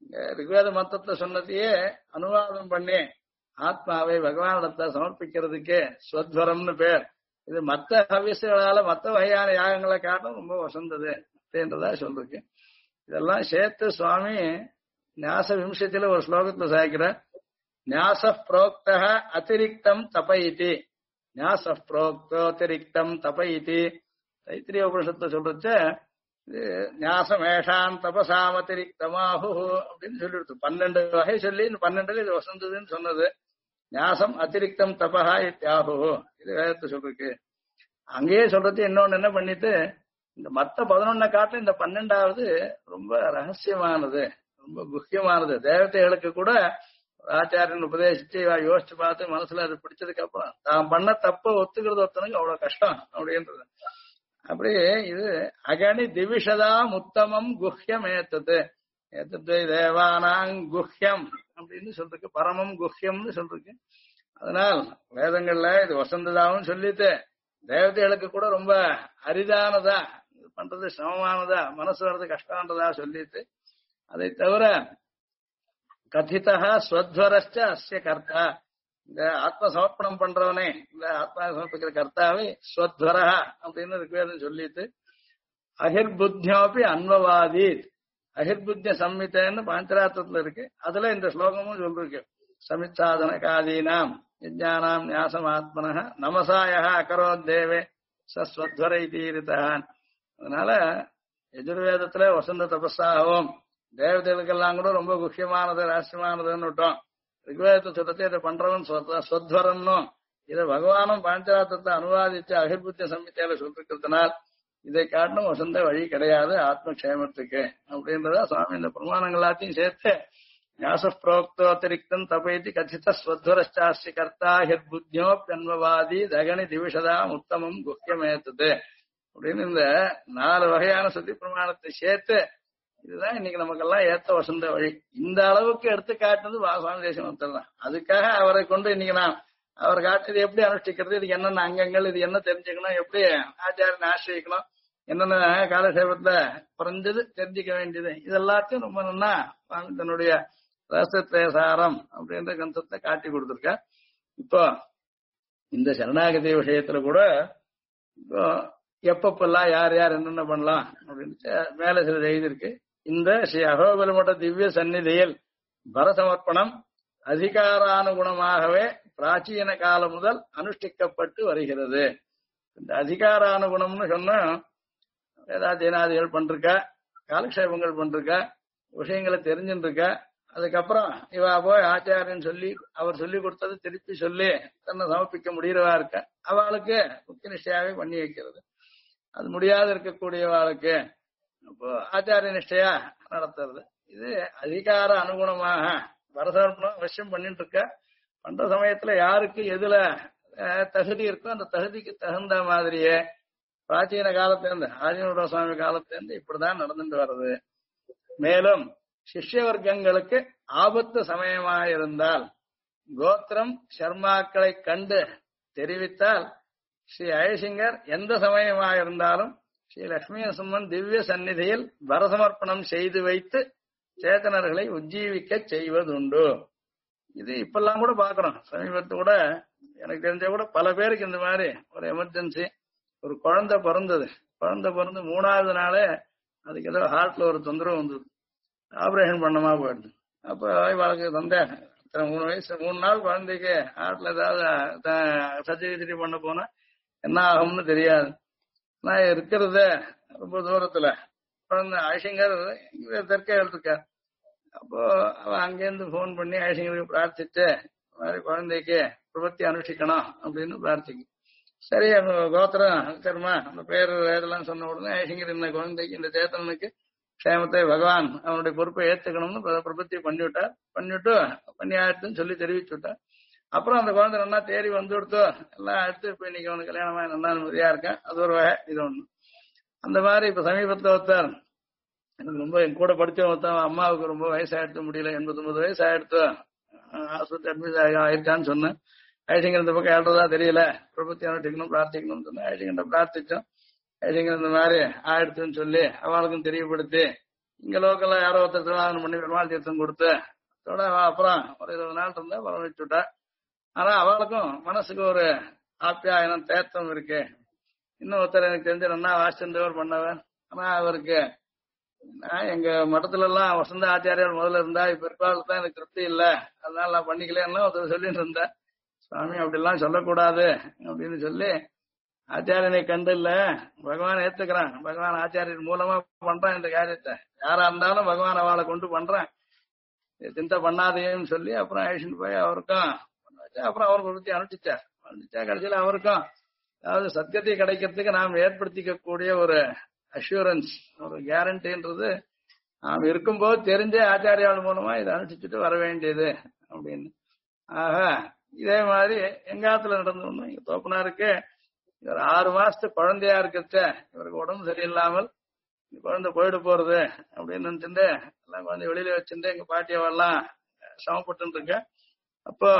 ரிக்வேத மந்திரத்தை சொன்னதையே அனுவாதம் பண்ணி ஆத்மாவை பகவானிடத்தை சமர்ப்பிக்கிறதுக்கு ஸ்வத்வரம்னு பேர். இது மற்ற ஹவிசுகளால மற்ற வகையான யாகங்களை காட்டும் ரொம்ப வசந்தது அப்படின்றதா சொல்றேன். இதெல்லாம் சேர்த்து சுவாமி ஞாச விம்சத்தில ஒரு ஸ்லோகத்துல சாய்க்கிற ஞாச புரோக்த அதிரிக்தம் தபயிதி, ஞாச புரோக்தோ அதிரிக்தம் தபயிதி தைத்திரிய உபனிஷத்தை சொல்றச்ச ஞாசமேஷான் தபசாமதிரிக்தமாஹு அப்படின்னு சொல்லிடுது. 12 வகை சொல்லி இந்த 12 இது வசந்ததுன்னு சொன்னது. ஞாசம் அதிரிக்தம் தபஹா இத்யாஹு இது வேதத்தை சொல்றதுக்கு. அங்கேயே சொல்றது இன்னொன்னு என்ன பண்ணிட்டு இந்த மத்த 11 காட்டிலும் இந்த 12வது ரொம்ப ரகசியமானது, ரொம்ப குஹ்யமானது. தேவதைகளுக்கு கூட ஆச்சாரியன் உபதேசிச்சு யோசிச்சு பார்த்து மனசுல அது பிடிச்சதுக்கு அப்புறம் தான் பண்ண தப்ப ஒத்துக்கிறது ஒருத்தனுக்கு அவ்வளவு கஷ்டம் அப்படின்றது. அப்படியே இது அகணி திவிஷதாம் உத்தமம் குஹ்யம் ஏத்தது ஏத்தது தேவானாங் குஹ்யம் அப்படின்னு சொல்றதுக்கு, பரமம் குஹ்யம்னு சொல்றதுக்கு. அதனால் வேதங்கள்ல இது வசந்ததாவும் சொல்லிட்டு தேவதைகளுக்கு கூட ரொம்ப அரிதானதா பண்றது சமமானதா மனசு வர்றது கஷ்டம்ன்றதா சொல்லிட்டு, அதை தவிர கதிதா ஸ்வத்வரஸ்ச அஸ்ய கர்த்தா, இந்த ஆத்ம சமர்ப்பணம் பண்றவனே இந்த ஆத்மா சமர்ப்பிக்கிற கர்த்தாவை ஸ்வத்வரா அப்படின்னு ரிக்வேதம் சொல்லிட்டு அகிர்புத்தியோபி அன்வவாதி, அகிர்புத்திய சம்மித்தன்னு பாஞ்சராத்திரத்துல இருக்கு. அதுல இந்த ஸ்லோகமும் சொல்லிருக்கு. சமிச்சாதன காதீனாம் யஜ்ஞானாம் ஞாசம் ஆத்மனஹ நமசாய அகரோத் தேவே சஸ்வத்வரை தீரிதான். அதனால எஜுர்வேதத்துல வசந்த தபஸாகவும் தேவதைகளுக்கெல்லாம் கூட ரொம்ப முக்கியமானது ரகசியமானதுன்னு விட்டோம். ரிக்வேதத்தை சொல்றதே இதை பண்றவன் ஸ்வத்வரன்னும் இதை பகவானும் பாஞ்சராத்திரத்தை அனுவாதிச்சு அகிர்புத்திய சம்மித்தையில சொல்லிருக்கிறதுனால் இதை காட்டிலும் வசந்த வழி கிடையாது ஆத்மக்ஷேமத்துக்கு அப்படின்றத சுவாமி இந்த பிரமாணங்கள் எல்லாத்தையும் சேர்த்து ஞாச புரோக்தோத்திரிக்தம் தபைதி கதித ஸ்வத்வரச்சாஸ்தி கர்த்தா ஹிர்புத்தியோப்யன்வவாதி தகனி திவிஷதாம் உத்தமம் குஹ்யமேத்தது அப்படின்னு இந்த 4 வகையான சுத்தி பிரமாணத்தை சேர்த்து இதுதான் இன்னைக்கு நமக்கெல்லாம் ஏத்த வசந்த வழி. இந்த அளவுக்கு எடுத்து காட்டுறது சுவாமி தேசிகன் தான். அதுக்காக அவரை கொண்டு இன்னைக்கு நான் அவர் காட்டுறது எப்படி அனுஷ்டிக்கிறது, இதுக்கு என்னென்ன அங்கங்கள், இது என்ன தெரிஞ்சுக்கணும், எப்படி ஆச்சாரியனை ஆசிரியக்கணும், என்னென்ன காலசேபத்துல குறைஞ்சது தெரிஞ்சுக்க வேண்டியது, இது எல்லாத்தையும் ரொம்ப நல்லா சுவாமி தன்னுடைய ரகசியத்ரேசாரம் அப்படின்ற கந்தத்தை காட்டி கொடுத்திருக்க. இப்போ இந்த சரணாகதி விஷயத்துல கூட இப்போ எப்பப்பெல்லாம் யார் யார் என்னென்ன பண்ணலாம் அப்படின்னு மேல சில எழுதியிருக்கு. இந்த ஸ்ரீ அகோபலமட திவ்ய சந்நிதியில் பரசமர்ப்பணம் அதிகாரானுகுணமாகவே பிராச்சீன காலம் முதல் அனுஷ்டிக்கப்பட்டு வருகிறது. இந்த அதிகாரானுகுணம்னு சொன்னா வேதாத்தியனாதிகள் பண்ருக்கா, காலக்ஷேபங்கள் பண்ருக்கா, விஷயங்களை தெரிஞ்சுருக்கா, அதுக்கப்புறம் இவா போய் ஆச்சாரியன் சொல்லி அவர் சொல்லி கொடுத்தது திருப்பி சொல்லி தன்னை சமர்ப்பிக்க முடிகிறவா இருக்க அவளுக்கு முக்கிய நிஷ்டையாவே பண்ணி வைக்கிறது. அது முடியாத இருக்கக்கூடியவாளுக்கு இப்போ ஆச்சாரிய நிஷ்டையா நடத்துறது. இது அதிகார அனுகுணமாக பரசமர்ப்பணம் அவசியம் பண்ணிட்டு இருக்க. பண்ற சமயத்துல யாருக்கு எதுல தகுதி இருக்கோ அந்த தகுதிக்கு தகுந்த மாதிரியே பிராச்சீன காலத்திலிருந்து ஆதினோட சுவாமி காலத்திலிருந்து இப்படிதான் நடந்துட்டு வர்றது. மேலும் சிஷ்ய வர்க்கங்களுக்கு ஆபத்து சமயமாயிருந்தால் கோத்திரம் சர்மாக்களை கண்டு தெரிவித்தால் ஸ்ரீ அயசிங்கர் எந்த சமயமாயிருந்தாலும் ஸ்ரீ லட்சுமி நரசிம்மன் திவ்ய சந்நிதியில் பரசமர்ப்பணம் செய்து வைத்து சேத்தனர்களை உஜ்ஜீவிக்க செய்வதுண்டு. இது இப்பெல்லாம் கூட பாக்குறோம். சமீபத்து கூட எனக்கு தெரிஞ்ச கூட பல பேருக்கு இந்த மாதிரி ஒரு எமர்ஜென்சி, ஒரு குழந்தை பிறந்தது. குழந்தை பிறந்து 3வது நாளே அதுக்கு ஏதோ ஹார்ட்ல ஒரு தொந்தரவு வந்தது. ஆபரேஷன் பண்ணமா போயிடுது. அப்ப இவளுக்கு சந்தேகம், 3 வயசு 3 நாள் குழந்தைக்கு ஹார்ட்ல ஏதாவது சர்ஜரி பண்ண போனா என்ன ஆகும்னு தெரியாது. நான் இருக்கிறத ரொம்ப தூரத்துல குழந்தை ஐசிங்கர் தெற்கே இருக்கார். அப்போ அவன் அங்கேருந்து போன் பண்ணி ஐசிங்கருக்கு பிரார்த்திச்சு மாதிரி குழந்தைக்கு பிரபத்தி அனுஷ்டிக்கணும் அப்படின்னு பிரார்த்திக்கும். சரி கோத்திரம் சரிமா அந்த பேர் இதெல்லாம் சொன்ன உடனே ஐசிங்கர் இந்த குழந்தைக்கு இந்த சேத்தனுக்கு க்ஷேமத்தை பகவான் அவனுடைய பொறுப்பை ஏத்துக்கணும்னு பிரபத்தி பண்ணிவிட்டார். பண்ணி ஆயிடுத்துன்னு சொல்லி தெரிவிச்சு விட்டார். அப்புறம் அந்த குழந்தை நல்லா தேறி வந்து கொடுத்தோ எல்லாம் எடுத்து இப்ப இன்னைக்கு அவனுக்கு கல்யாணமா நல்லா நிம்மதியா இருக்கேன். அது ஒரு வகை. இது ஒண்ணு. அந்த மாதிரி இப்ப சமீபத்துல ஒருத்தர் எனக்கு ரொம்ப என் கூட படிச்ச ஒருத்தன் அம்மாவுக்கு ரொம்ப வயசாயிடுத்து, முடியல, 89 வயசு ஆயிடுத்து, ஆஸ்பத்திரி அட்மிட் ஆயிருக்கான்னு சொன்னேன். ஐசிங்கர் இந்த பக்கம் ஏழ்றதா தெரியல, பிரபத்தி அனுஷ்டிக்கணும் பிரார்த்திக்கணும்னு சொன்னேன். ஐசிங்கர் பிரார்த்திச்சோம். ஐசிங்கர் இந்த மாதிரி ஆயிடுத்துன்னு சொல்லி அவளுக்கும் தெரியப்படுத்தி இங்க லோக்கல்ல யாரோ ஒருத்தர் திருவாதனம் பண்ணி பெருமாள் தீர்த்தம் கொடுத்து அதோட அப்புறம் ஒரு 20 நாள் இருந்தா பரவ வச்சுட்டா. ஆனா அவளுக்கும் மனசுக்கு ஒரு ஆப்யாயனம் தேத்தம் இருக்கு. இன்னும் ஒருத்தர் எனக்கு தெரிஞ்ச நல்லா வாசிச்சவர் பண்ணவர். ஆனா அவருக்கு நான் எங்க மடத்துல எல்லாம் வசந்த ஆச்சாரியார் முதல்ல இருந்தா இப்ப பிற்காலத்துல எனக்கு திருப்தி இல்ல, அதனால நான் பண்ணிக்கலன்னு ஒருத்தர் சொல்லிட்டு இருந்தேன். சுவாமி அப்படிலாம் சொல்லக்கூடாது அப்படின்னு சொல்லி, ஆச்சாரியனை கண்டு இல்ல பகவான் ஏத்துக்கிறான், பகவான் ஆச்சாரியர் மூலமா பண்றான் இந்த காரியத்தை, யாரா இருந்தாலும் பகவான் அவளை கொண்டு பண்றேன், சிந்தை பண்ணாதேன்னு சொல்லி அப்புறம் அழிச்சுட்டு போய் அவருக்கும் அப்புறம் அவர் பத்தி அனுப்பிச்சா கடைசியில அவருக்கும் அதாவது சத்தியத்தை கிடைக்கிறதுக்கு நாம் ஏற்படுத்திக்க கூடிய ஒரு அஷூரன்ஸ், ஒரு கேரண்டின்றது நாம் இருக்கும்போது தெரிஞ்ச ஆச்சாரியால் மூலமா இதை அனுஷ்டிச்சுட்டு வர வேண்டியது அப்படின்னு. ஆக இதே மாதிரி எங்காத்துல நடந்தோம்னா இங்க தோப்பனாருக்கு இவர் 6 மாசத்து குழந்தையா இருக்கிறச்ச இவருக்கு உடம்பு சரியில்லாமல் குழந்தை போயிட்டு போறது அப்படின்னு நினைச்சுட்டு எல்லாம் குழந்தை வெளியில வச்சுட்டு எங்க பாட்டியவெல்லாம் சமப்பட்டு இருக்க. அப்போ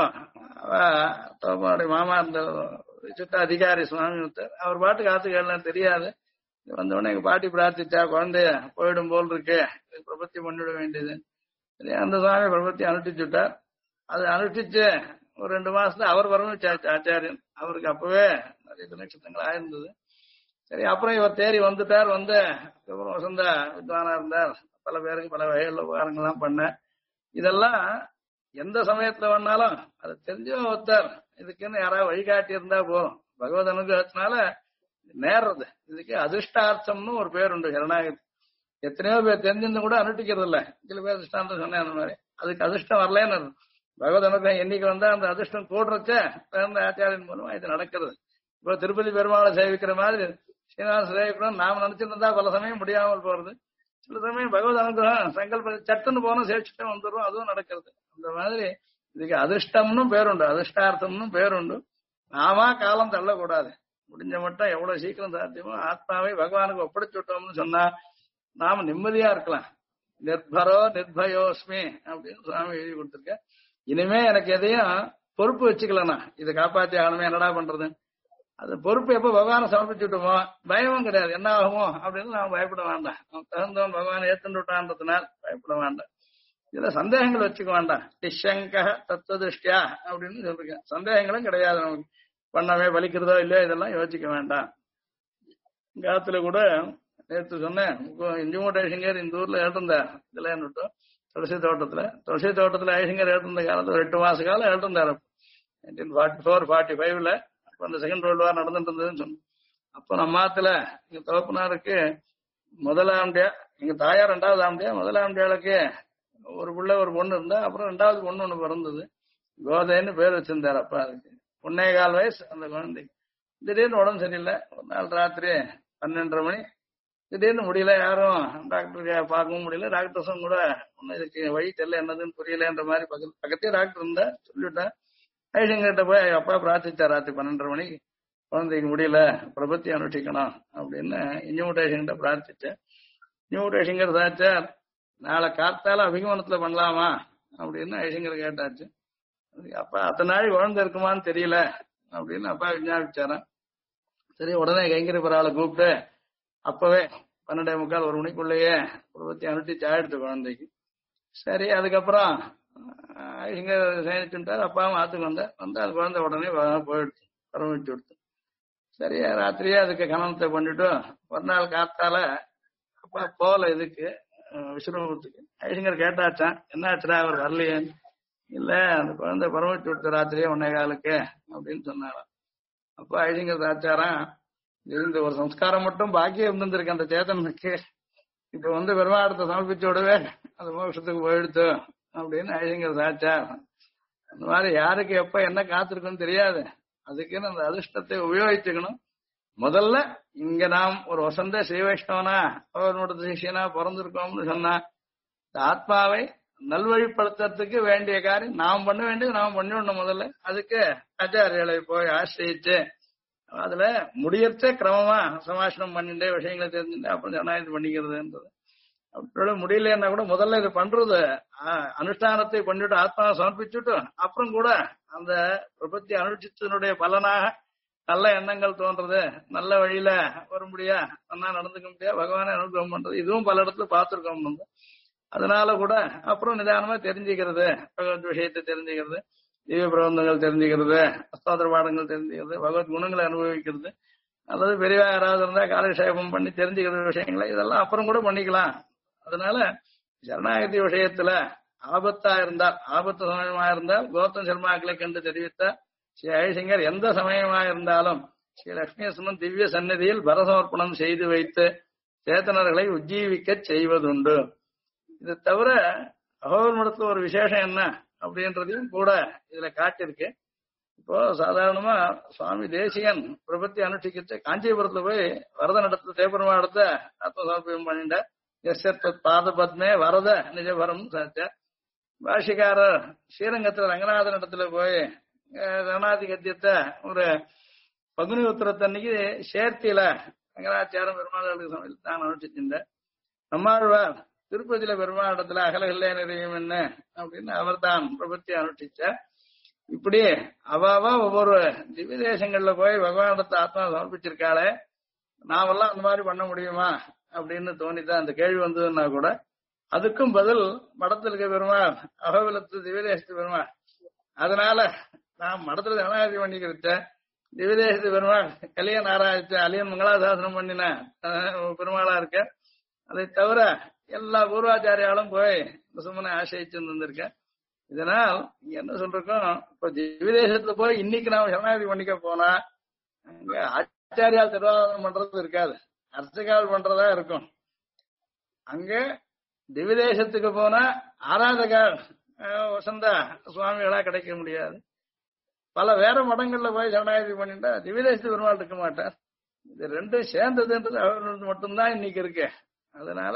தோப்பனுடைய மாமா இருந்த சித்த அதிகாரி சுவாமி அவர் பாட்டு காத்துக்கலாம் தெரியாது. வந்தவுடனே எங்க பாட்டி பிரார்த்திச்சா குழந்தைய போயிடும் போல் இருக்கு, பிரபத்தி பண்ணிவிட வேண்டியது. சரி அந்த சுவாமி பிரபத்தி அனுஷ்டிச்சுட்டார். அது அனுஷ்டிச்சு ஒரு 2 மாசத்துல அவர் வரணுச்சாச்சு ஆச்சாரியன். அவருக்கு அப்பவே நிறைய நட்சத்திரங்கள் ஆயிருந்தது. சரி அப்புறம் இவர் தேறி வந்துட்டார். வந்து அப்புறம் வசந்த வித்வானா இருந்தார். பல பேருக்கு பல வகைகள் உபகாரங்கள்லாம் பண்ண. இதெல்லாம் எந்த சமயத்துல வேணாலும் அது தெரிஞ்ச ஒருத்தர் இதுக்குன்னு யாராவது வழிகாட்டி இருந்தா போதும். பகவத் அனுகிரகத்தினால நேர்றது. இதுக்கு அதிர்ஷ்டார்த்தம்னு ஒரு பேர் உண்டு சரணாகதி. எத்தனையோ பேர் தெரிஞ்சிருந்து கூட அனுஷ்டிக்கிறது இல்ல. சில பேர் அதிர்ஷ்டாந்தம் சொன்னேன் அந்த மாதிரி. அதுக்கு அதிர்ஷ்டம் வரலன்னு பகவத் அனுகிரகம் என்னைக்கு வந்தா அந்த அதிர்ஷ்டம் கூடுறச்ச பிறந்த ஆச்சாரியன் மூலமா இது நடக்கிறது. இப்போ திருப்பதி பெருமாளை சேவிக்கிற மாதிரி ஸ்ரீனிவாச சேவிக்கணும் நாம நினைச்சிருந்தா பல சமயம் முடியாமல் போறது. சில சமயம் பகவத் அனுகிரகம் சங்கல்ப சட்டுன்னு போனோம் சேவிச்சுட்டே வந்துடும், அதுவும் நடக்கிறது. அந்த மாதிரி இதுக்கு அதிர்ஷ்டம்னு பேருண்டு, அதிர்ஷ்டார்த்தம்னு பேருண்டு. நாமா காலம் தள்ளக்கூடாது. முடிஞ்ச மட்டும் எவ்வளவு சீக்கிரம் சாத்தியமோ ஆத்மாவை பகவானுக்கு ஒப்படைச்சு விட்டோம்னு சொன்னா நாம நிம்மதியா இருக்கலாம். நிர்பரோ நிர்பயோஸ்மி அப்படின்னு சுவாமி எழுதி கொடுத்திருக்க. இனிமே எனக்கு எதையும் பொறுப்பு வச்சுக்கலண்ணா, இதை காப்பாத்தி ஆகணுமே என்னடா பண்றது, அது பொறுப்பு எப்ப பகவானை சமர்ப்பிச்சுட்டோமோ பயமும் கிடையாது. என்ன ஆகுமோ அப்படின்னு நாம பயப்பட வேண்டாம். தகுந்தவன் பகவானை ஏத்துண்டு விட்டான்றதுனால் பயப்பட வேண்டாம். இதுல சந்தேகங்கள் வச்சுக்க வேண்டாம். நிஷங்க தத்துவ திருஷ்டியா அப்படின்னு சொல்லிருக்கேன். சந்தேகங்களும் கிடையாது நமக்கு. பண்ணவே பலிக்கிறதோ இல்லையோ இதெல்லாம் யோசிக்க வேண்டாம். காத்துல கூட நேற்று சொன்னேன், இஞ்சுமூட்டை ஐசிங்கர் இந்த ஊர்ல எழுந்தார். இதுல என்னட்டும் துளசி தோட்டத்துல ஐசிங்கர் எழுந்த காலத்துல ஒரு 8 மாச காலம் எழுந்தார். 1944-45 அப்ப அந்த செகண்ட் வேர்ல்டு வார் நடந்துட்டு இருந்ததுன்னு சொன்னேன். அப்போ நம்ம ஆத்துல எங்க தோப்பனாருக்கு முதலாண்டியா, எங்க தாயார் 2வது ஆண்டியா, முதலாண்டியாளுக்கு ஒரு பிள்ளை ஒரு பொண்ணு இருந்தா. அப்புறம் 2வது பொண்ணு ஒண்ணு பிறந்தது. கோதைன்னு பேர் வச்சிருந்தாரு. அப்பா அதுக்கு 1.25 வயசு அந்த குழந்தைக்கு. திடீர்னு உடம்பு சரியில்லை. ஒரு நாள் ராத்திரி 12:30 மணி திடீர்னு முடியல, யாரும் டாக்டருக்கு பார்க்கவும் முடியல. டாக்டர்ஸும் கூட ஒன்னும் இதுக்கு வழி தெரியல, என்னதுன்னு புரியலன்ற மாதிரி பக்கத்தே டாக்டர் இருந்தா. சொல்லிவிட்டேன். ஐசங்கிட்ட போய் அப்பா பிரார்த்திச்சார். ராத்திரி 12:30 மணிக்கு குழந்தைக்கு முடியல, பிரபத்தி அனுஷ்டிக்கணும் அப்படின்னு இஞ்சுமுட்டேஷன்கிட்ட பிரார்த்திச்சேன். இஞ்சுமுட்டேஷங்கர் சாச்சார் நாளை காத்தால அபிகமனத்துல பண்ணலாமா அப்படின்னு ஐசங்கர் கேட்டாச்சு. அப்பா அத்தனை நாள் குழந்தை இருக்குமான்னு தெரியல அப்படின்னு அப்பா விஞ்ஞாபிச்சாரான். சரி உடனே கைங்கரி பராளை கூப்பிட்டு அப்பவே 12:45 1 மணிக்குள்ளேயே பிரபத்தி அனுஷ்டிச்சு ஆயிடுச்சு குழந்தைக்கு. சரி அதுக்கப்புறம் இங்க சேனிச்சுட்டார். அப்பாவும் ஆத்துக்கு வந்து அது குழந்தை உடனே போயிடுச்சு, பரமிச்சு விடுத்து. சரி ராத்திரியே அதுக்கு கணனத்தை பண்ணிட்டு ஒரு நாள் காத்தால அப்பா போல இதுக்கு விஸ்வரூபத்துக்கு. ஐசிங்கர் கேட்டாச்சான், என்ன ஆச்சுடா அவர் வரலையேன்னு. இல்ல அந்த குழந்தை பரமிச்சு விடுத்த ராத்திரியே 1:15 அப்படின்னு சொன்னாராம். அப்ப ஐசிங்கர் ஆச்சாரம் இந்த ஒரு சம்ஸ்காரம் மட்டும் பாக்கியம் இருந்திருக்கு அந்த சேதனுக்கு. இப்ப வந்து பெருமாடத்தை சமர்ப்பிச்சு விடவே அந்த மோட்சத்துக்கு போயிடுத்து அப்படின்னு ஐசிங்கர் சாச்சார். அந்த மாதிரி யாருக்கு எப்ப என்ன காத்திருக்குன்னு தெரியாது. அதுக்குன்னு அந்த அதிர்ஷ்டத்தை உபயோகிச்சுக்கணும். முதல்ல இங்க நாம் ஒரு வசந்த ஸ்ரீ வைஷ்ணவனா அவரோட சிஷியனா பிறந்திருக்கோம்னு சொன்னா இந்த ஆத்மாவை நல்வழிப்படுத்துறதுக்கு வேண்டிய காரியம் நாம் பண்ண வேண்டியது நாம் பண்ணிவிடணும். முதல்ல அதுக்கு ஆச்சாரியர்களை போய் ஆசிரியிச்சு அதுல முடியறச்ச கிரமமா சமாசனம் பண்ணிட்டே விஷயங்களை தெரிஞ்சுட்டு அப்புறம் ஜனநாயகம் பண்ணிக்கிறதுன்றது. அப்படி முடியலன்னா கூட முதல்ல இது பண்றது அனுஷ்டானத்தை பண்ணிட்டு ஆத்மாவை சமர்ப்பிச்சுட்டு அப்புறம் கூட அந்த பிரபத்தி அனுஷ்டித்தனுடைய பலனாக நல்ல எண்ணங்கள் தோன்றது, நல்ல வழியில வரும்படியா நல்லா நடந்துக்க முடியா பகவானே அனுகிரகம் பண்றது, இதுவும் பல இடத்துல பார்த்திருக்கோம் நம்ம. அதனால கூட அப்புறம் நிதானமா தெரிஞ்சுக்கிறது, பகவத் விஷயத்தை தெரிஞ்சுக்கிறது, திவ்ய பிரபந்தங்கள் தெரிஞ்சுக்கிறது, அஸ்தோத்திர பாடங்கள் தெரிஞ்சுக்கிறது, பகவத் குணங்களை அனுபவிக்கிறது, அல்லது பெரியவா யாராவது இருந்தா காலக்ஷேபம் பண்ணி தெரிஞ்சுக்கிற விஷயங்களை இதெல்லாம் அப்புறம் கூட பண்ணிக்கலாம். அதனால சரணாகதி விஷயத்துல ஆபத்தா இருந்தால், ஆபத்து சமயமா இருந்தால் கௌதம் சர்மாக்களை கண்டு தெரிவித்த ஸ்ரீ ஹரிசிங்கர் எந்த சமயமா இருந்தாலும் ஸ்ரீ லட்சுமிநரசிம்மன் திவ்ய சந்நிதியில் பரசமர்ப்பணம் செய்து வைத்து சேத்தனர்களை உஜ்ஜீவிக்க செய்வதுண்டு. இது தவிர அகோபுரத்துல ஒரு விசேஷம் என்ன அப்படின்றதையும் கூட இதுல காட்டியிருக்கு. இப்போ சாதாரணமா சுவாமி தேசிகன் பிரபத்தி அனுஷ்டிக்கிட்டு காஞ்சிபுரத்துல போய் வரத நடத்த தேப்பெருமா இடத்த ஆத்மசமர்ப்பணம் பண்ணிட்ட பாத பத்மே வரத நிஜபரம் சாச்ச. பாஷிக்காரர் ஸ்ரீரங்கத்துல ரங்கநாதன் இடத்துல போய் ரணாதி கத்தியத்தை ஒரு பங்குனி உத்திரத்தன்னைக்கு சேர்த்தியில ரங்கநாச்சாரம் பெருமாளுக்கு சமையல் தான் அனுஷ்டிச்சிருந்த. நம்மாழ்வார் திருப்பதியில பெருமாள் இடத்துல அகலகில்லே நிறையும் என்ன அப்படின்னு அவர் தான் பிரபத்தி அனுஷ்டிச்சார். இப்படி அவாவா ஒவ்வொரு திவ்ய தேசங்கள்ல போய் பகவானிடத்தை ஆத்மா சமர்ப்பிச்சிருக்காளே, நாமெல்லாம் அந்த மாதிரி பண்ண முடியுமா அப்படின்னு தோணிதான் அந்த கேள்வி வந்ததுன்னா கூட அதுக்கும் பதில் மடத்தில் இருக்க பெருமாள், அகோபிலத்து திவ்யதேசத்து பெருமாள். அதனால நான் மடத்துல சரணாகதி பண்ணிக்கிட்ட திவ்யதேசத்து பெருமாள் கலியன் ஆராய்ச்சி அலியன் மங்களாசாசனம் பண்ணின பெருமாளா இருக்க. அதை தவிர எல்லா பூர்வாச்சாரியாலும் போய் சுமனை ஆசைச்சு வந்திருக்கேன். இதனால் இங்க என்ன சொல்றோம், இப்ப திவ்யதேசத்துல போய் இன்னைக்கு நாம சரணாகதி பண்ணிக்க போனா அங்க ஆச்சாரியால் திருவாரணம் பண்றது இருக்காது, அர்ச்சகால் பண்றதா இருக்கும். அங்க திவ்யதேசத்துக்கு போனா ஆராதகால் வசந்த சுவாமிகளா கிடைக்க முடியாது. பல வேற மடங்கள்ல போய் சரணாகதி பண்ணிட்டா திவ்யதேசத்து பெருமாள் இருக்க மாட்டார். இது ரெண்டும் சேர்ந்ததுன்றது அவர்களுக்கு மட்டும்தான் இன்னைக்கு இருக்கு. அதனால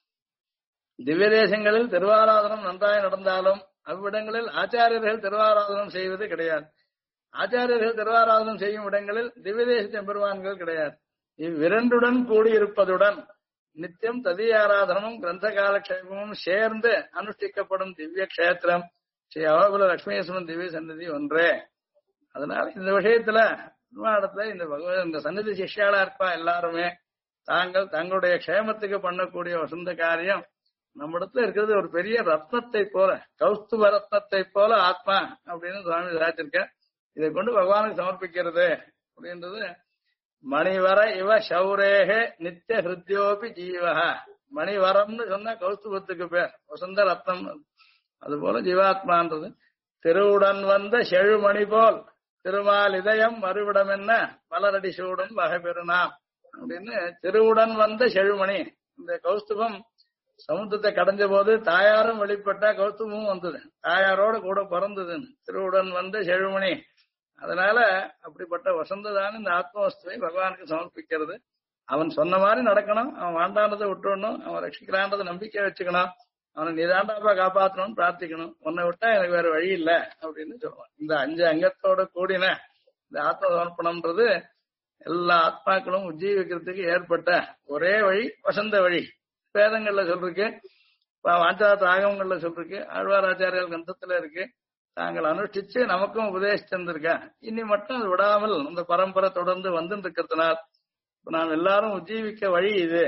திவ்ய தேசங்களில் திருவாராதனம் நன்றாய் நடந்தாலும் அவ்விடங்களில் ஆச்சாரியர்கள் திருவாராதனம் செய்வது கிடையாது. ஆச்சாரியர்கள் திருவாராதனம் செய்யும் இடங்களில் திவ்ய தேச பெருமான்கள் கிடையாது. இவ்விரண்டுடன் கூடியிருப்பதுடன் நித்தியம் ததியாராதனமும் கிரந்த காலக்ஷேபமும் சேர்ந்து அனுஷ்டிக்கப்படும் திவ்ய கஷேத்திரம் ஸ்ரீ அகோபில லட்சுமிநரசிம்மன் திவ்ய சன்னதி ஒன்றே. அதனால இந்த விஷயத்துல இடத்துல இந்த சன்னதி சிஷ்யாளா இருப்பா எல்லாருமே தங்களுடைய க்ஷேமத்துக்கு பண்ணக்கூடிய வசந்த காரியம் நம்ம இடத்துல இருக்கிறது ஒரு பெரிய ரத்னத்தை போல, கௌஸ்துப ரத்னத்தை போல ஆத்மா அப்படின்னு சுவாமி சாத்திருக்க. இதை கொண்டு பகவானுக்கு சமர்ப்பிக்கிறது அப்படின்றது மணிவர இவ சௌரேக நித்திய ஹிருத்யோபி ஜீவக. மணிவரம்னு சொன்னா கௌஸ்துபத்துக்கு பேர், வசந்த ரத்னம். அது போல ஜீவாத்மான்றது திருவுடன் வந்த செழுமணி போல் திருமால் இதயம் மறுவிடம் என்ன மலரடி சூடும் வகை பெருநாம் அப்படின்னு. திருவுடன் வந்த செழுமணி, இந்த கௌஸ்துபம் சமுத்திரத்தை கடைஞ்ச போது தாயாரும் வெளிப்பட்டா கௌஸ்துபமும் வந்தது, தாயாரோட கூட பிறந்ததுன்னு திருவுடன் வந்த செழுமணி. அதனால அப்படிப்பட்ட வசந்ததான இந்த ஆத்மவஸ்துவை பகவானுக்கு சமர்ப்பிக்கிறது. அவன் சொன்ன மாதிரி நடக்கணும், அவன் வாண்டானதை விட்டுடணும், அவன் ரட்சிக்கிறான்றதை நம்பிக்கை வச்சுக்கணும், அவனை நீதாண்டாப்பா காப்பாற்றணும்னு பிரார்த்திக்கணும். உன்னை விட்டா எனக்கு வேற வழி இல்லை அப்படின்னு சொல்லுவான். இந்த 5 அங்கத்தோட கூடின இந்த ஆத்ம சமர்ப்பணம்ன்றது எல்லா ஆத்மாக்களும் உஜ்ஜீவிக்கிறதுக்கு ஏற்பட்ட ஒரே வழி, வசந்த வழி. வேதங்கள்ல சொல்லிருக்கு, வாஞ்சாத ஆகமங்கள்ல சொல்லிருக்கு, ஆழ்வாராச்சாரியர்கள் கந்தத்துல இருக்கு. தாங்கள் அனுஷ்டிச்சு நமக்கும் உபதேசிச்சிருந்திருக்க. இனி மட்டும் அது விடாமல் அந்த பரம்பரை தொடர்ந்து வந்துட்டு இருக்கிறதுனால் நாம் எல்லாரும் உஜ்ஜீவிக்க வழி இது.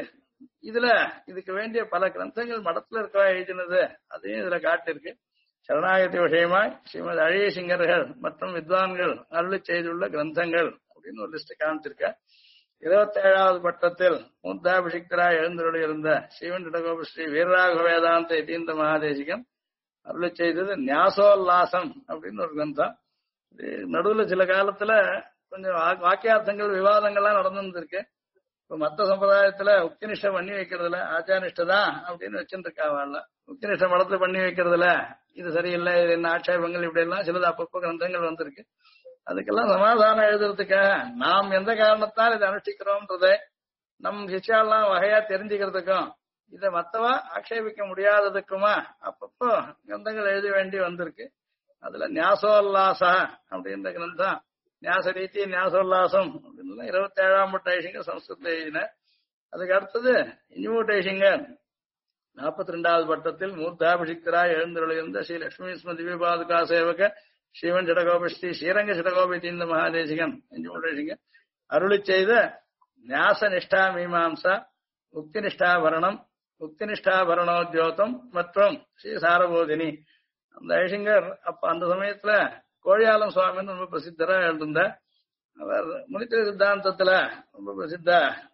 இதுக்கு வேண்டிய பல கிரந்தங்கள் மடத்துல இருக்கா எழுதினது, அதையும் இதுல காட்டிருக்கு. சரணாகதி விஷயமாய் ஸ்ரீமத் அழகியசிங்கர்கள் மற்றும் வித்வான்கள் அருளி செய்துள்ள கிரந்தங்கள் அப்படின்னு ஒரு லிஸ்ட் காமிச்சிருக்க. 27வது பட்டத்தில் மூத்தாபிஷிக்தராய் எழுந்தருளி இருந்த ஸ்ரீவன் இடகோப ஸ்ரீ வீரராக வேதாந்த யதீந்திர மகாதேசிகன் அருளி செய்தது ஞாசோல்லாசம் அப்படின்னு ஒரு கிரந்தம். நடுவுல சில காலத்துல கொஞ்சம் வாக்கியார்த்தங்கள் விவாதங்கள்லாம் நடந்துருக்கு. இப்ப மத்த சம்பிரதாயத்துல உக்தினிஷ்ட பண்ணி வைக்கிறதுல ஆச்சாரிஷ்டதான் அப்படின்னு வச்சுருக்காவாள். உக்தினிஷ்ட மடத்துல பண்ணி வைக்கிறதுல இது சரியில்லை, இது என்ன ஆட்சேபங்கள், இப்படி எல்லாம் சிலது அப்பப்போ கிரந்தங்கள் வந்திருக்கு. அதுக்கெல்லாம் சமாதானம் எழுதுறதுக்காக நாம் எந்த காரணத்தால் இதை அனுஷ்டிக்கிறோம்ன்றதை நம் சிஷ்யாலாம் வகையா தெரிஞ்சுக்கிறதுக்கும் இதை மத்தவா ஆட்சேபிக்க முடியாததுக்குமா அப்பப்போ கிரந்தங்கள் எழுத வேண்டி வந்திருக்கு. அதுல ஞாசோல்லாசா அப்படின்ற கிரந்தம், ஞாச ரீதி ஞாசோல்லாசம் அப்படின்னு 27ஆம் பட்ட ஐஷிங்க சம்ஸ்கிருத எழுதின. அதுக்கு அடுத்தது இன்யூட்டேஷிங்க 42வது பட்டத்தில் மூர்த்தாபிஷிக்தராய் எழுந்தருளிருந்த ஸ்ரீ லட்சுமி திவ்யபாதுகா சேவக ஸ்ரீவன் சிடகோபஸ்ரீ ஸ்ரீரங்க சிடகோபதி இந்த மகாதேசிகன் தேசிகன் அருளி செய்த ஞாச நிஷ்டா மீமாம்சா உக்தி நிஷ்டாபரணம் உக்தி நிஷ்டாபரணோத்யோதம் மற்றும் ஸ்ரீ சாரபோதினி. அந்த ஐசிங்கர் அப்ப அந்த சமயத்துல கோழியாலம் சுவாமின்னு ரொம்ப பிரசித்தரா எழுந்த அவர் முனித்திர சித்தாந்தத்துல ரொம்ப பிரசித்த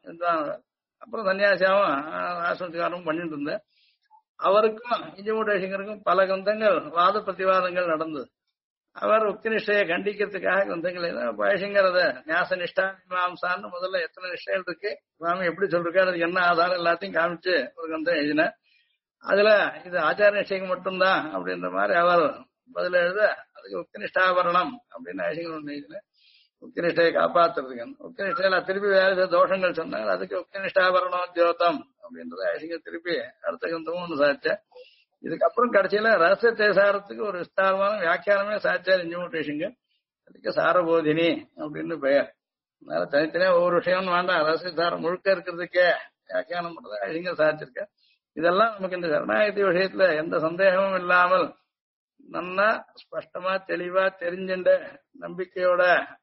அப்புறம் சன்னியாசியாவும் ஆசிரமத்துக்காரமும் பண்ணிட்டு இருந்த அவருக்கும் இஞ்சமூடேசிங்கருக்கும் பல கிரந்தங்கள் வாத பிரதிவாதங்கள் நடந்தது. அவர் உக்தி நிஷ்டையை கண்டிக்கிறதுக்காக கிரந்தங்கள் ஐசிங்கர் அதை ஞாச நிஷ்டா மீமாம்சான்னு முதல்ல எத்தனை நிஷ்டைகள் இருக்கு சுவாமி எப்படி சொல்றாரு அதுக்கு என்ன ஆதாரம் எல்லாத்தையும் காமிச்சு ஒரு கிரந்தம் எழுதின. அதுல இது ஆச்சார நிஷ்டைக்கு மட்டும்தான் அப்படின்ற மாதிரி அவர் பதில் எழுத அதுக்கு உக்தி நிஷ்டாபரணம் அப்படின்னு ஐசிங்கர் ஒன்று எழுதின. உக்தி நிஷ்டையை காப்பாத்துறதுக்கு உக்தி நிஷ்டையில திருப்பி வேற தோஷங்கள் சொன்னாங்க அதுக்கு உக்தி நிஷ்டாபரணோத்யோதம் அப்படின்றத ஐசிங்கர் திருப்பி அடுத்த கிரந்தமும் ஒன்று சாச்ச. இதுக்கப்புறம் கடைசியில ரகசிய தேசாரத்துக்கு ஒரு விஸ்தாரமான வியாக்கியானமே சாச்சார் இஞ்சமூட்டேஷிங்க. அதுக்கு சாரபோதினி அப்படின்னு பெயர். அதனால தனித்தனியா ஒவ்வொரு விஷயம் வேண்டாம் ரகசிய சாரம் முழுக்க இருக்கிறதுக்கே வியாக்கியானம் பண்றத ஐசிங்க சாச்சிருக்க. இதெல்லாம் நமக்கு இந்த சரணாகதி விஷயத்துல எந்த சந்தேகமும் இல்லாமல் நல்லா ஸ்பஷ்டமா தெளிவா தெரிஞ்சுட்ட நம்பிக்கையோட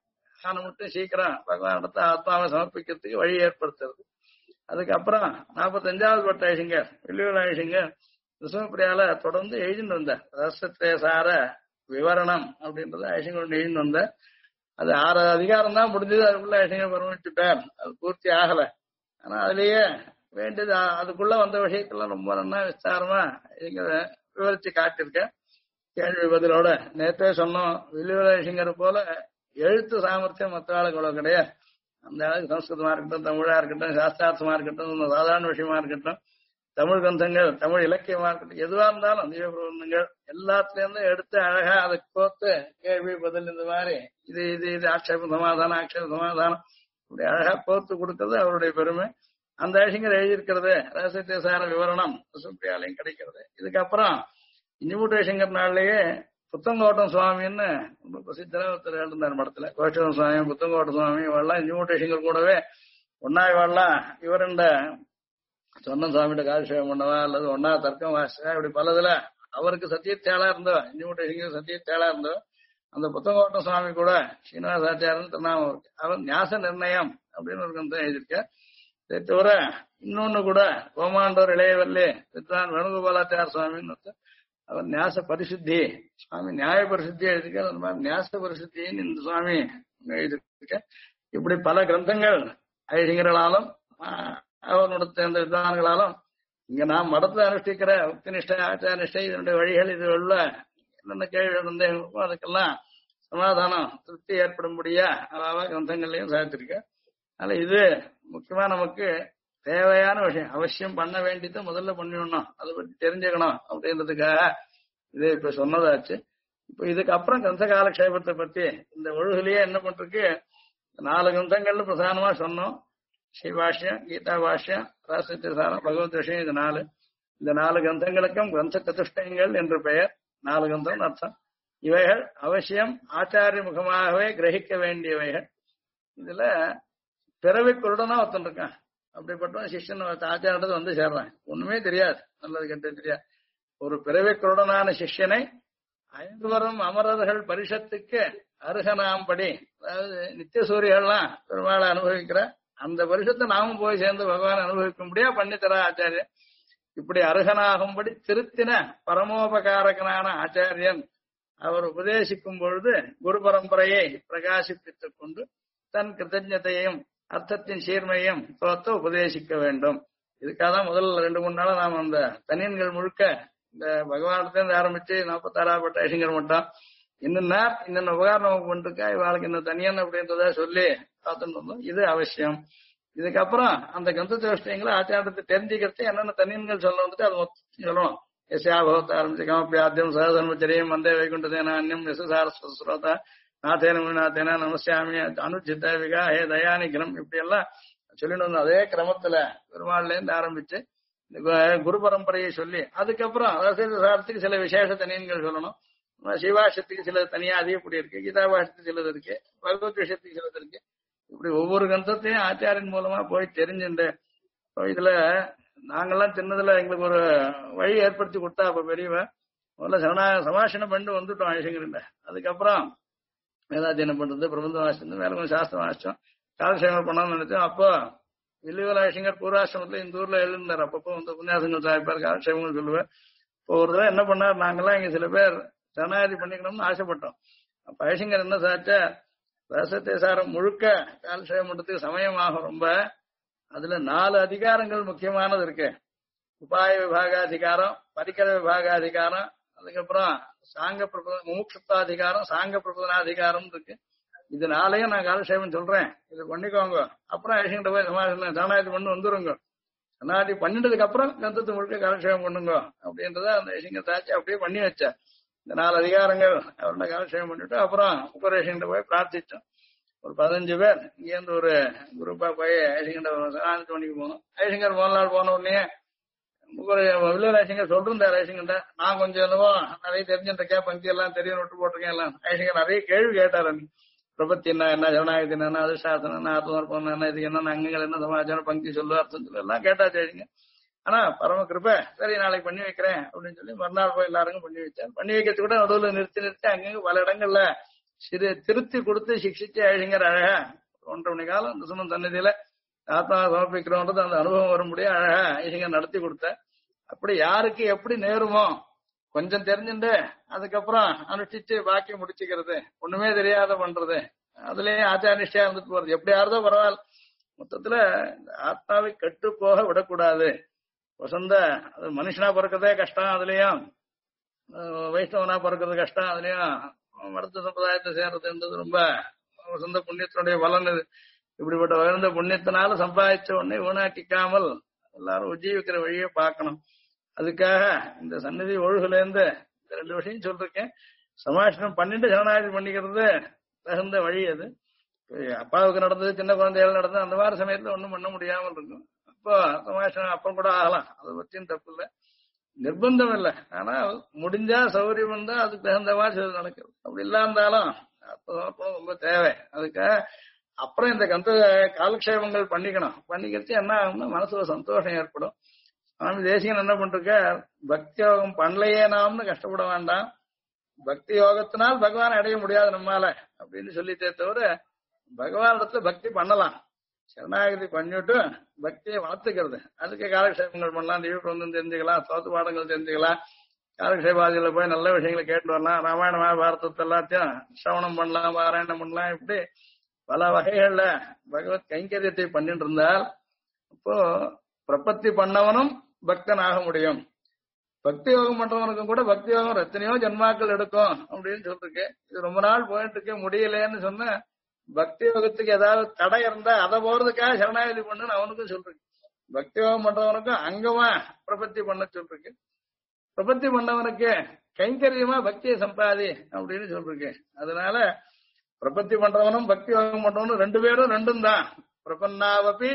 மட்டும் சீக்கிரம் பகவானிடத்தை ஆத்மாவை சமர்ப்பிக்கிறதுக்கு வழி ஏற்படுத்துறது. அதுக்கப்புறம் 45வது பட்ட ஐசிங்கர் வெள்ளியூர் ஐசிங்கர் விஸ்வபிரியால தொடர்ந்து எழுதிட்டு வந்த ரகசியத்தேசார விவரணம் அப்படின்றத ஐசிங்கர் எழுதிட்டு வந்த. அது 6 அதிகாரம் தான் முடிஞ்சது. அதுக்குள்ள ஐசிங்கர் பரமிச்சுட்டார். அது பூர்த்தி ஆகல. ஆனா அதுலயே வேண்டியது அதுக்குள்ள வந்த விஷயத்தெல்லாம் ரொம்ப நல்லா விஸ்தாரமா இங்க விவரிச்சு காட்டியிருக்க. கேள்வி பதிலோட நேற்றே சொன்னோம் வெள்ளியூர் ஐசிங்கர் போல எழுத்து சாமர்த்தியம் மற்ற ஆளுக்கு அவ்வளவு கிடையாது. அந்த அளவுக்கு சம்ஸ்கிருதமா இருக்கட்டும் தமிழா இருக்கட்டும் சாஸ்திரார்த்தமா இருக்கட்டும் சாதாரண விஷயமா இருக்கட்டும் தமிழ் கிரந்தங்கள் தமிழ் இலக்கியமா இருக்கட்டும் எதுவா இருந்தாலும் தீப பிரபந்தங்கள் எல்லாத்துலேருந்து எடுத்து அழகா அதை கோர்த்து கேள்வி பதில் இந்த மாதிரி இது இது இது ஆட்சேப சமாதானம் இப்படி அழகா கோர்த்து கொடுக்கறது அவருடைய பெருமை. அந்த ஐசிங்கர் எழுதியிருக்கிறது ரகசியத்தேசார விவரணம் சுப்ரியாலையும் கிடைக்கிறது. இதுக்கப்புறம் இஞ்சமூட்டேசிங்கர் நாள்லயே புத்தங்கோட்டம் சுவாமின்னு ரொம்ப பிரசித்தரா ஒருத்தர் எழுந்தார் மடத்துல. கோஷவன் சுவாமி புத்தங்கோட்டம் சுவாமி இவெல்லாம் இஞ்சமூட்டேசிங்கர் கூடவே ஒன்னா இவெல்லாம் இவருண்ட சொன்ன சுவாமிகிட்ட காலட்சேபம் பண்ணவா அல்லது ஒன்னா தர்க்கம் வாசிச்சா இப்படி பலதுல அவருக்கு சத்தியத்தேளா இருந்தவ இஞ்சமூட்டேசிங்கர் சத்தியத்தேளா இருந்தவ. அந்த புத்தங்கோட்டம் சுவாமி கூட ஸ்ரீனிவாசாச்சாரன் திருநாமம் இருக்கு. அவர் ஞாச நிர்ணயம் அப்படின்னு ஒரு கிரந்தம் எழுதியிருக்க. இதை தவிர இன்னொன்னு கூட கோமாண்டோர் இளையவல்லி வித்வான் வேணுகோபாலாச்சார சுவாமின்னு அவர் ஞாச பரிசுத்தி சுவாமி நியாய பரிசுத்தி எழுதியிருக்க. அந்த மாதிரி ஞாச பரிசுத்தின்னு இந்த சுவாமி எழுதியிருக்க. இப்படி பல கிரந்தங்கள் ஐசிங்கர்களாலும் அவனோட சேர்ந்த வித்வான்களாலும் இங்க நாம் மடத்துல அனுஷ்டிக்கிற உக்தி நிஷ்டை ஆச்சார நிஷ்டை இதனுடைய வழிகள் இது உள்ள என்னென்ன கேள்வி இருந்தேன் அதுக்கெல்லாம் சமாதானம் திருப்தி ஏற்படும்படியா அதாவது கிரந்தங்கள்லையும் சாதிச்சிருக்க. அதனால இது முக்கியமா நமக்கு தேவையான விஷயம். அவசியம் பண்ண வேண்டியதை முதல்ல பண்ணிடணும். அதை பத்தி தெரிஞ்சுக்கணும் அப்படின்றதுக்காக இது இப்ப சொன்னதாச்சு. இப்ப இதுக்கப்புறம் கிரந்த காலக்ஷேபத்தை பத்தி இந்த ஒழுகுலயே என்ன பண்றதுக்கு 4 கிரந்தங்கள்னு பிரதானமா சொன்னோம். ஸ்ரீபாஷ்யம் கீதா பாஷ்யம் ரகசியத்தேசாரம் பகவத் விஷயம் இது 4. இந்த 4 கிரந்தங்களுக்கும் கிரந்த சதுஷ்டயங்கள் என்று பெயர். 4 கிரந்தம் அர்த்தம். இவைகள் அவசியம் ஆச்சாரிய முகமாகவே கிரகிக்க வேண்டியவைகள். இதுல பிறவி குருடனா ஒருத்தன் இருக்கான். அப்படிப்பட்ட சிஷ்யன் ஆச்சாரத்தை வந்து சேர்றான். ஒண்ணுமே தெரியாது, நல்லது கெட்டது தெரியாது. ஒரு பிறவி குருடனான சிஷ்யனை 5 வரும் அமரர்கள் பரிஷத்துக்கு அருகனாம்படி, அதாவது நித்திய சூரியெல்லாம் பெருமாளை அனுபவிக்கிற அந்த பரிஷத்தை நாமும் போய் சேர்ந்து பகவான் அனுபவிக்கும்படியா பண்ணித்தர ஆச்சாரியன். இப்படி அருகனாகும்படி திருத்தின பரமோபகாரகனான ஆச்சாரியன் அவர் உபதேசிக்கும் பொழுது குரு பரம்பரையை பிரகாசிப்பித்துக் கொண்டு தன் கிருத்தஜத்தையும் அர்த்தத்தின் சீர்மையும் தோத்த உபதேசிக்க வேண்டும். இதுக்காக தான் முதல் 2-3 நாளா நாம் அந்த தனியன்கள் முழுக்க இந்த பகவானத்திலிருந்து ஆரம்பிச்சு 46 பட்ட ஐசிங்கர் மட்டும் இன்னென்ன உபகாரம் நமக்கு பண்ணிருக்கா இவாளுக்கு இந்த தனியன் அப்படின்றத சொல்லி பார்த்துட்டு வந்தோம். இது அவசியம். இதுக்கப்புறம் அந்த கிரந்த விஷயங்களை ஆச்சாரத்தை தெரிஞ்சுக்கிறது என்னென்ன தனியன்கள் சொல்ல வந்துட்டு அது மொத்தம் சொல்லணும். எஸ்யாபவத்தை ஆரம்பிச்சு கமப்பியாத்தியம் சகதர்மச்சரியம் வந்தே வைகுண்டதேன அந்நியம் எஸ்ஆர்ஸ்ரோதா நாத்தேன முனாத்தேன நமஸ்யாமி அனுச்சித்த விகா ஹே தயானிகிரம் இப்படி எல்லாம் சொல்லிட்டு வந்தோம். அதே கிரமத்துல பெருமாள்ல இருந்து ஆரம்பிச்சு குரு பரம்பரையை சொல்லி அதுக்கப்புறம் சாரத்துக்கு சில விசேஷ தனியன்கள் சொல்லணும். சிவாஷத்துக்கு சிலது தனியா அதிகப்படி இருக்கு, கீதாபாஷத்துக்கு சிலது இருக்கு, பகவத் விஷயத்துக்கு சிலது இருக்கு. இப்படி ஒவ்வொரு கிரந்தத்தையும் ஆச்சாரின் மூலமா போய் தெரிஞ்சுட்டு இதுல நாங்கெல்லாம் சின்னதுல எங்களுக்கு ஒரு வழி ஏற்படுத்தி கொடுத்தா அப்ப பெரியவன் முதல்ல சமாஷணம் பண்ணிட்டு வந்துட்டோம் ஐசங்கர்ல. அதுக்கப்புறம் வேதாத்தியனம் பண்றது, பிரபந்தம் வாசிச்சது, வேலை கொஞ்சம் சாஸ்திரம் வாசிச்சோம், காலக்ஷேமம் பண்ணான்னு நினைச்சோம். அப்போ வில்லுவல் ஐசங்கர் பூர்வாசிரமத்துல இந்த ஊர்ல எழுந்தார். அப்பப்போ வந்து உபன்யாசங்கள் சாய்ப்பார், காலக்ஷேமங்கள் சொல்லுவார். இப்போ ஒரு தடவை என்ன பண்ணார், நாங்கெல்லாம் இங்க சில பேர் சரணாகதி பண்ணிக்கணும்னு ஆசைப்பட்டோம். அப்ப ஐசங்கர் என்ன சாச்சா, ரசத்தை சாரம் முழுக்க காலக்ஷேமம் பண்றதுக்கு சமயமாகும் ரொம்ப. அதுல 4 அதிகாரங்கள் முக்கியமானது இருக்கு. உபாய விபாகாதிகாரம், பரிகர விபாகாதிகாரம், அதுக்கப்புறம் சாங்க முமுட்சுத்தாதிகாரம், சாங்க பிரபதனாதிகாரம் இருக்கு. இது 4ஐயும் நான் காலக்ஷேபம் சொல்றேன், இது பண்ணிக்கோங்க. அப்புறம் ஐசங்கிட்ட போய் சரணாகதி பண்ணி வந்துருங்க. சரணாகதி பண்ணிட்டதுக்கு அப்புறம் கந்தத்து முழுக்க காலக்ஷேபம் பண்ணுங்க அப்படின்றத அந்த ஐசங்கர் சாட்சி அப்படியே பண்ணி வச்சா. இந்த 4 அதிகாரங்கள் அவரோட காலக்ஷேபம் பண்ணிட்டு அப்புறம் உபரேஷன்கிட்ட போய் பிரார்த்திச்சோம். ஒரு 15 பேர் இங்கேருந்து ஒரு குரூப்பா போய் ஐசங்கர் சரணாகதி பண்ணிக்கு போனோம். ஐசங்கர் முதல் நாள் போன உடனே வில்லுவல் ஐசங்கர் சொல்லிருந்தார் ஐசங்கர்ட்ட, நான் கொஞ்சம் என்னவோ நிறைய தெரிஞ்சுருக்கேன், பங்கி எல்லாம் தெரியும், விட்டு போட்டிருக்கேன் எல்லாம். ஐசங்கர் நிறைய கேள்வி கேட்டார். பிரபத்தி என்ன, சரணாகதி என்ன, அதிர்ஷ்டாசனம் என்ன, ஆத்மர்ப்பணம் என்ன, இது என்ன, அங்கங்கள் என்ன, சமாச்சாரம், பங்கி சொல்லு, அர்த்தம் சொல்லு எல்லாம் கேட்டாச்சு ஐசங்கர். ஆனா பரம கிருபை, சரி நாளைக்கு பண்ணி வைக்கிறேன் அப்படின்னு சொல்லி மறுநாள் போய் எல்லாருக்கும் பண்ணி வச்சார். பண்ணி வைக்கிறது கூட நடுவில் நிறுத்தி அங்கங்க பல இடங்கள்ல திருத்தி கொடுத்து சிக்ஷிச்சு ஐசங்கர் அழகா 1.5 மணி காலம் இந்த சுமன் சன்னதியில ஆத்மா சமர்ப்பிக்கிறோன்றது அந்த அனுபவம் வர முடியும் அழகா ஐசங்கர் நடத்தி கொடுத்த. அப்படி யாருக்கு எப்படி நேருமோ கொஞ்சம் தெரிஞ்சுட்டு அதுக்கப்புறம் அனுஷ்டிச்சு பாக்கி முடிச்சுக்கிறது, ஒண்ணுமே தெரியாத பண்றது, அதுலயும் ஆச்சாரிஷ்டியா இருந்துட்டு போறது, எப்படி யாருதோ பரவாயில்ல. மொத்தத்துல ஆத்மாவை கட்டு போக விடக்கூடாது. வசந்த அது மனுஷனா பிறக்கிறதே கஷ்டம், அதுலயும் வைஷ்ணவனா பிறக்கிறது கஷ்டம், அதுலயும் மருத்துவ சம்பிரதாயத்தை சேர்றதுன்றது ரொம்ப வசந்த புண்ணியத்தினுடைய பலன். இது இப்படிப்பட்ட உயர்ந்த புண்ணியத்தினால சம்பாதிச்ச உடனே வீணாக்கிக்காமல் எல்லாரும் உஜீவிக்கிற வழியை பார்க்கணும். அதுக்காக இந்த சன்னதி ஒழுகுல இருந்து 2 விஷயம் சொல்லிருக்கேன். சமாஷணம் பண்ணிட்டு சரணாகதி பண்ணிக்கிறது தகுந்த வழி. அது அப்பாவுக்கு நடந்தது, சின்ன குழந்தைகள் நடந்தது, அந்த மாதிரி சமயத்துல ஒண்ணும் பண்ண முடியாமல் இருக்கும். அப்போ சமாஷணம் அப்பம் கூட ஆகலாம், அதை பற்றியும் தப்பு இல்லை, நிர்பந்தம் இல்லை. ஆனா முடிஞ்சா சௌகரியம் இருந்தா அதுக்கு தகுந்த மாதிரி நடக்குது. அப்படி இல்லாம ரொம்ப தேவை. அதுக்காக அப்புறம் இந்த காலக்ஷேபங்கள் பண்ணிக்கணும். பண்ணிக்கிறது என்ன ஆகும்னா மனசுல சந்தோஷம் ஏற்படும். சுவாமி தேசிகன் என்ன பண்றக்க, பக்தி யோகம் பண்ணலையே நாம்னு கஷ்டப்பட வேண்டாம், பக்தி யோகத்தினால் பகவான் அடைய முடியாது நம்மால அப்படின்னு சொல்லிட்டே தவிர பகவான் இடத்துல பக்தி பண்ணலாம். சரணாகதி பண்ணிட்டு பக்தியை வளர்த்துக்கிறது, அதுக்கு காலக்ஷேபங்கள் பண்ணலாம், திவ்ய பிரபந்தம் தெரிஞ்சுக்கலாம், சோத்து பாடங்கள் தெரிஞ்சுக்கலாம், காலக்ஷேபாதியில போய் நல்ல விஷயங்களை கேட்டு வரலாம், ராமாயண மகாபாரதத்தை எல்லாத்தையும் சிரவணம் பண்ணலாம், பாராயணம் பண்ணலாம். இப்படி பல வகைகள்ல பகவத் கைங்கரியத்தை பண்ணிட்டு இருந்தால் இப்போ பிரபத்தி பண்ணவனும் பக்தன் ஆக முடியும். பக்தி யோகம் பண்றவனுக்கும் கூட பக்தி யோகம் எத்தனையோ ஜென்மாக்கள் எடுக்கும் அப்படின்னு சொல்லிருக்கு. இது ரொம்ப நாள் போயிட்டு இருக்க முடியலன்னு சொன்ன பக்தி யோகத்துக்கு ஏதாவது தடை இருந்தா அதை போறதுக்காக சரணாகதி பண்ணுன்னு அவனுக்கும் சொல்றேன். பக்தி யோகம் பண்றவனுக்கும் அங்கமா பிரபத்தி பண்ண சொல்றேன். பிரபத்தி பண்ணவனுக்கு கைங்கரியமா பக்தியை சம்பாதி அப்படின்னு சொல்றேன். அதனால பிரபத்தி பண்றவனும் பக்தி யோகம் பண்றவனும் 2 பேரும் 2ம் தான். பிரபன்னாவபி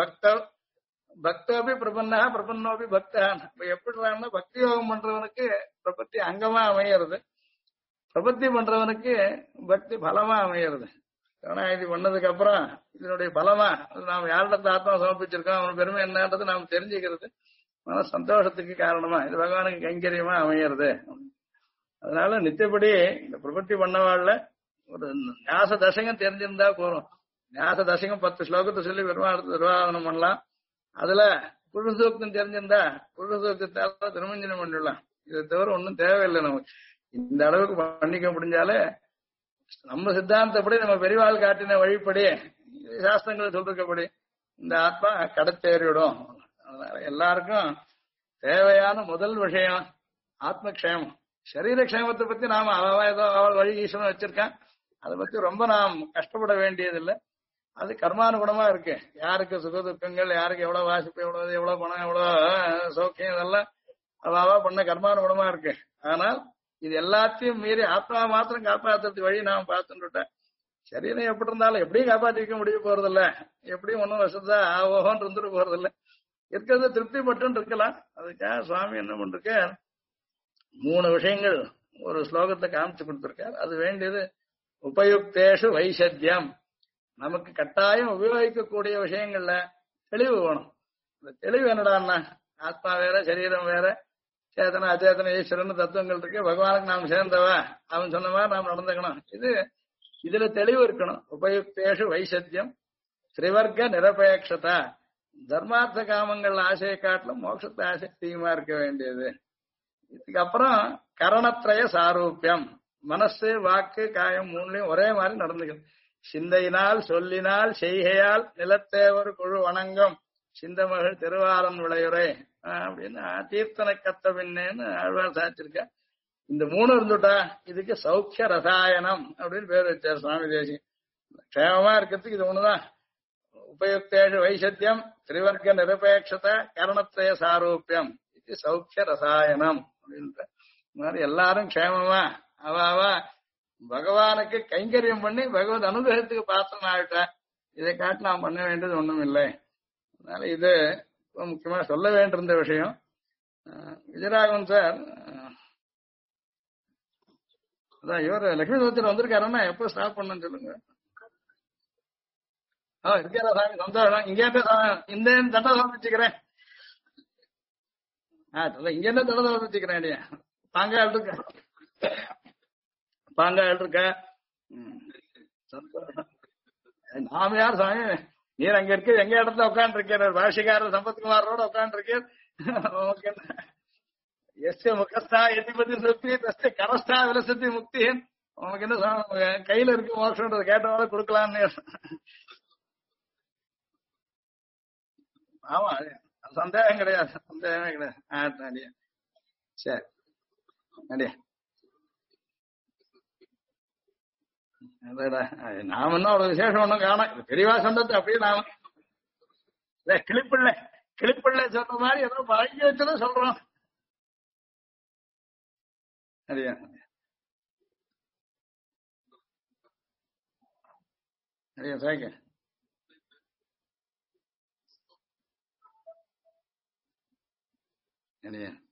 பக்தோபி பிரபன்னா, பிரபன்னோபி பக்தான். இப்ப எப்படின்னா பக்தி யோகம் பண்றவனுக்கு பிரபத்தி அங்கமா அமையிறது, பிரபத்தி பண்றவனுக்கு பக்தி பலமா அமையிறது. சரணாகதி பண்ணதுக்கு அப்புறம் இதனுடைய பலமா நாம் யாரிடத்த ஆத்மா சமர்ப்பிச்சிருக்கோம், அவன் பெருமை என்னன்றது நாம் தெரிஞ்சுக்கிறது மன சந்தோஷத்துக்கு காரணமா இது பகவானுக்கு கைங்கரியமா அமையிறது. அதனால நித்தியப்படி இந்த பிரபத்தி பண்ணவாழ்ல ஒரு ஞாச தசகம் தெரிஞ்சிருந்தா போறோம். ஞாச தசகம் 10 ஸ்லோகத்தை சொல்லி பெருமாள் நிர்வாகனம் பண்ணலாம். அதுல புருஷசூக்தம் தெரிஞ்சிருந்தா புருஷசூக்தால திருமஞ்சனம் பண்ணிடலாம். இதை தவிர ஒன்னும் தேவையில்லை நமக்கு. இந்த அளவுக்கு பண்ணிக்க முடிஞ்சாலே நம்ம சித்தாந்தப்படி நம்ம பெரியவாள் காட்டின வழிப்படி சாஸ்திரங்களை சொல்றபடி இந்த ஆத்மா கடத்தேறிவிடும். அதனால எல்லாருக்கும் தேவையான முதல் விஷயம் ஆத்மக்ஷேமம். சரீர க்ஷேமத்தை பத்தி நாம ஏதோ அவள் வழி ஈஸ்வரன் வச்சிருக்கான், அதை பத்தி ரொம்ப நாம் கஷ்டப்பட வேண்டியதில்லை. அது கர்மானுகுணமா இருக்கு. யாருக்கு சுக துக்கங்கள், யாருக்கு எவ்வளவு வாசிப்பு, எவ்வளவு பணம், எவ்வளவு சௌக்கியம், இதெல்லாம் அவாவா பண்ண கர்மானுகுணமா இருக்கு. ஆனால் இது எல்லாத்தையும் மீறி ஆத்மா மாத்திரம் காப்பாத்துறது வழி நாம பார்த்துட்டேன். சரீரம் எப்படி இருந்தாலும் எப்படியும் காப்பாற்றிக்க முடிய போறதில்ல, எப்படியும் ஒன்னும் வசதா ஓஹோன்னு இருந்துட்டு போறதில்ல, இருக்கிறத திருப்தி பட்டு இருக்கலாம். அதுக்காக சுவாமி என்ன பண்ருக்க 3 விஷயங்கள் ஒரு ஸ்லோகத்தை காமிச்சு கொடுத்திருக்கார். அது வேண்டியது உபயுக்தேஷு வைசத்தியம். நமக்கு கட்டாயம் உபயோகிக்கக்கூடிய விஷயங்கள்ல தெளிவு வேணும். இந்த தெளிவு என்னடான்னா ஆத்மா வேற சரீரம் வேற, சேதன அச்சேதன ஈஸ்வரன் தத்துவங்கள் இருக்கு. பகவானுக்கு நாம் சேர்ந்தவா, அவன் சொன்ன மாதிரி நாம் நடந்துக்கணும். இதுல தெளிவு இருக்கணும். உபயுக்தேஷு வைசத்தியம் திரிவர்க்க நிரபேட்சதா. தர்மார்த்த காமங்கள் ஆசையை காட்டிலும் மோட்சத்தை ஆசை அதிகமா இருக்க வேண்டியது. இதுக்கப்புறம் கரணத்ரய சாரூபியம், மனசு வாக்கு காயம் மூணுலயும் ஒரே மாதிரி நடந்துக்கணும். சிந்தையினால் சொல்லினால் செய்கையால் நிலத்தேவர் குழு வணங்கும் சிந்தமகள் திருவாரன் விளையுறை அப்படின்னு தீர்த்தனை கத்த பின்னேன்னு ஆழ்வார் சாச்சிருக்க. இந்த மூணு இருந்துட்டா இதுக்கு சௌக்கிய ரசாயனம் அப்படின்னு பேர் வச்சார் சுவாமி தேசியம். க்ஷேமமா இருக்கிறதுக்கு இது ஒண்ணுதான். உபயுக்தேஷு வைசத்தியம் திரிவர்க்க நிரபேட்சத கரணத்ரய சாரூபியம் இது சௌக்கிய ரசாயனம் அப்படின்ற மாதிரி எல்லாரும் க்ஷேமமா அவ பகவானுக்கு கைங்கரியம் பண்ணி பகவத் அனுகிரகத்துக்கு பாத்திரம் ஆகிட்டா. இதை காட்டு நாம் பண்ண வேண்டியது ஒண்ணும் இல்லை. அதனால இது முக்கியமா சொல்ல வேண்டியிருந்த விஷயம். விஜயராகவன் சார் அதான் இவர் லட்சுமி தோத்திரம் வந்திருக்காருன்னா எப்ப ஸ்டார்ட் பண்ணு சொல்லுங்க. இருக்காரா சாமி? சந்தோஷம். இங்க இந்த தண்டை சமர்ப்பிச்சுக்கிறேன். இங்க என்ன தண்டை சமர்ப்பிச்சுக்கிறேன். பாங்காள் இருக்க பாங்காள் இருக்க சந்தோஷம். நாம யார் சாமி? நீர் அங்க இருக்கு, எங்க இடத்துல உட்காந்து இருக்கார் பாஷிகாரர் சம்பத்குமாரோட உட்காந்து இருக்கார். எஸ் முகஸ்தா எதிபதி சுத்தி தஸ்து கரஸ்தா விலசத்தி முக்தி. உனக்கு என்ன கையில இருக்கு மோட்சம்ன்றது கேட்டவாத கொடுக்கலான்னு. ஆமா, சந்தேகம் கிடையாது, சந்தேகமே கிடையாது. சரி அடியா. நாம என்ன அவ்வளவு விசேஷம் ஒண்ணும் காணும். பெரியவா சொன்னது அப்படியே நாம கிளிப்பிள்ளை சொன்ன மாதிரி ஏதோ பழகி வச்சதும் சொல்றோம். சரியா சரியா சாய்க்க. சரியா